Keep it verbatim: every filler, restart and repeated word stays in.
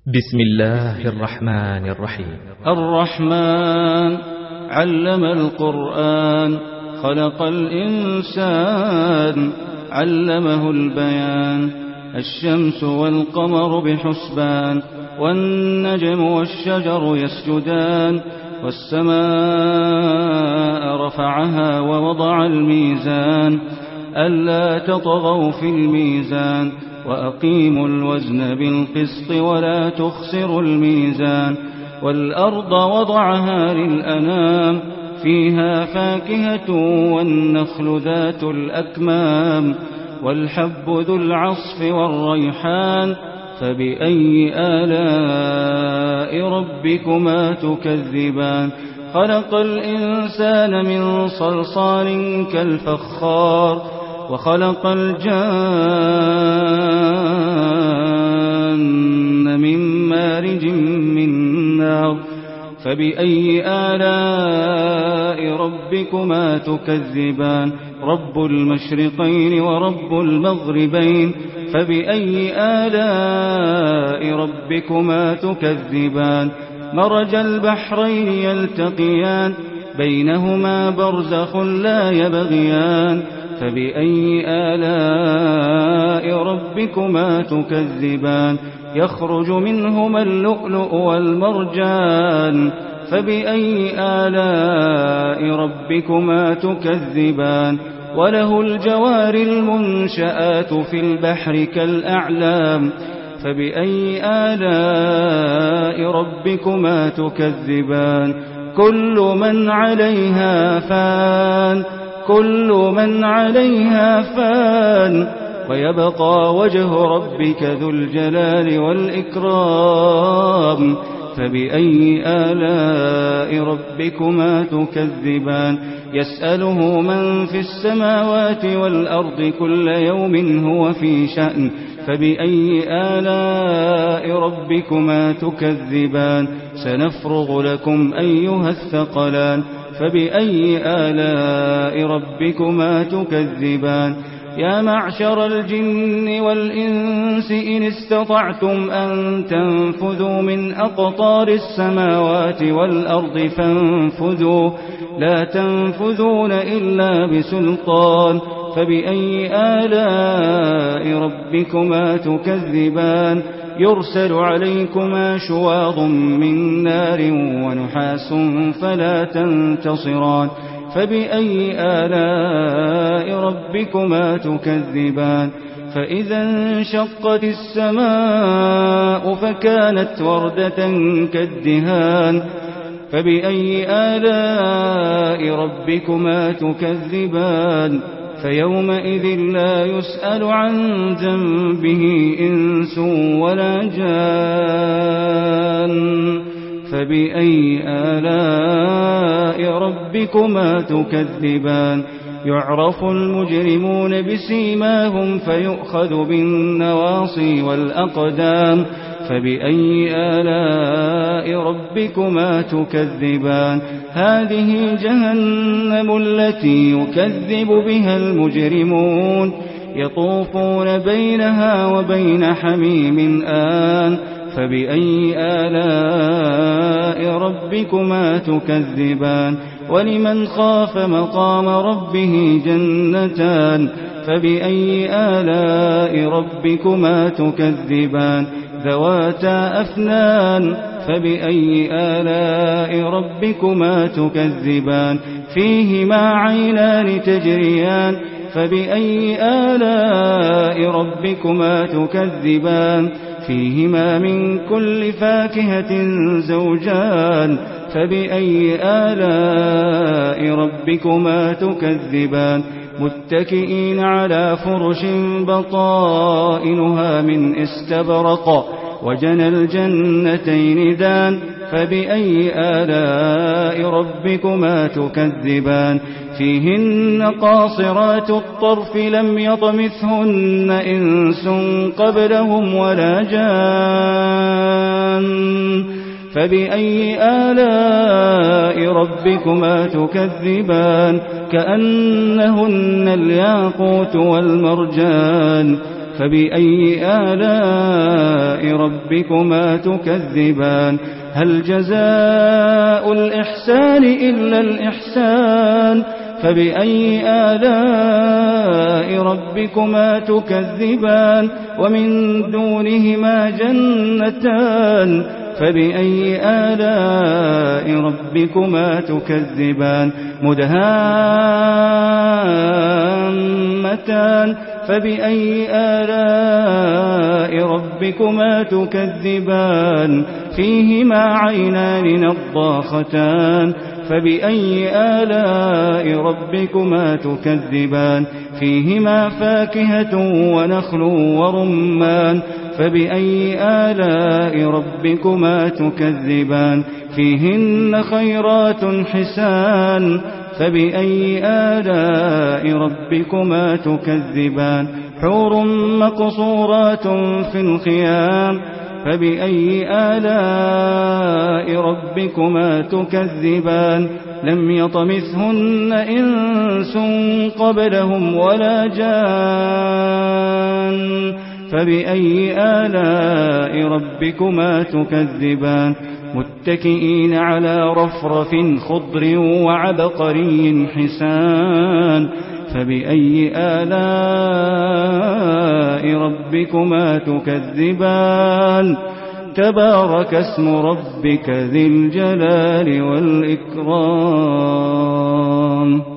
بسم الله الرحمن الرحيم. الرحمن علم القرآن، خلق الإنسان، علمه البيان. الشمس والقمر بحسبان، والنجم والشجر يسجدان. والسماء رفعها ووضع الميزان، ألا تطغوا في الميزان، وأقيموا الوزن بالقسط ولا تخسروا الميزان. والأرض وضعها للأنام، فيها فاكهة والنخل ذات الأكمام، والحب ذو العصف والريحان. فبأي آلاء ربكما تكذبان؟ خلق الإنسان من صلصال كالفخار، وخلق الجان من مارج من نار. فبأي آلاء ربكما تكذبان؟ رب المشرقين ورب المغربين. فبأي آلاء ربكما تكذبان؟ مرج البحرين يلتقيان، بينهما برزخ لا يبغيان. فبأي آلاء ربكما تكذبان؟ يخرج منهما اللؤلؤ والمرجان. فبأي آلاء ربكما تكذبان؟ وله الجوار المنشآت في البحر كالأعلام. فبأي آلاء ربكما تكذبان؟ كل من عليها فان، كل من عليها فان، ويبقى وجه ربك ذو الجلال والإكرام. فبأي آلاء ربكما تكذبان؟ يسأله من في السماوات والأرض كل يوم هو في شأن. فبأي آلاء ربكما تكذبان؟ سنفرغ لكم أيها الثقلان. فبأي آلاء ربكما تكذبان؟ يا معشر الجن والإنس إن استطعتم أن تنفذوا من أقطار السماوات والأرض فانفذوا، لا تنفذون إلا بسلطان. فبأي آلاء ربكما تكذبان؟ يرسل عليكما شواظ من نار ونحاس فلا تنتصران. فبأي آلاء ربكما تكذبان؟ فإذا انشقت السماء فكانت وردة كالدهان. فبأي آلاء ربكما تكذبان؟ فيومئذ لا يسأل عن ذنبه إنس ولا جان. فبأي آلاء ربكما تكذبان؟ يعرف المجرمون بسيماهم فيؤخذ بالنواصي والأقدام. فبأي آلاء ربكما تكذبان؟ هذه جهنم التي يكذب بها المجرمون، يطوفون بينها وبين حميم آن. فبأي آلاء ربكما تكذبان؟ ولمن خاف مقام ربه جنتان. فبأي آلاء ربكما تكذبان؟ ذواتا أفنان. فبأي آلاء ربكما تكذبان؟ فيهما عينان تجريان. فبأي آلاء ربكما تكذبان؟ فيهما من كل فاكهة زوجان. فبأي آلاء ربكما تكذبان؟ متكئين على فرش بطائنها من استبرق، وجنى الجنتين دان. فبأي آلاء ربكما تكذبان؟ فيهن قاصرات الطرف لم يطمثهن إنس قبلهم ولا جان. فبأي آلاء ربكما تكذبان؟ كأنهن الياقوت والمرجان. فبأي آلاء ربكما تكذبان هل جزاء الإحسان إلا الإحسان فبأي آلاء ربكما تكذبان ومن دونهما جنتان فبأي آلاء ربكما تكذبان مدهامتان فبأي آلاء ربكما تكذبان فيهما عينان نضاختان فبأي آلاء ربكما تكذبان فيهما فاكهة ونخل ورمان فبأي آلاء ربكما تكذبان فيهن خيرات حسان فبأي آلاء ربكما تكذبان حور مقصورات في الخيام فبأي آلاء ربكما تكذبان لم يطمثهن إنس قبلهم ولا جان فبأي آلاء ربكما تكذبان متكئين على رفرف خضر وعبقري حسان فبأي آلاء ربكما تكذبان تبارك اسم ربك ذي الجلال والإكرام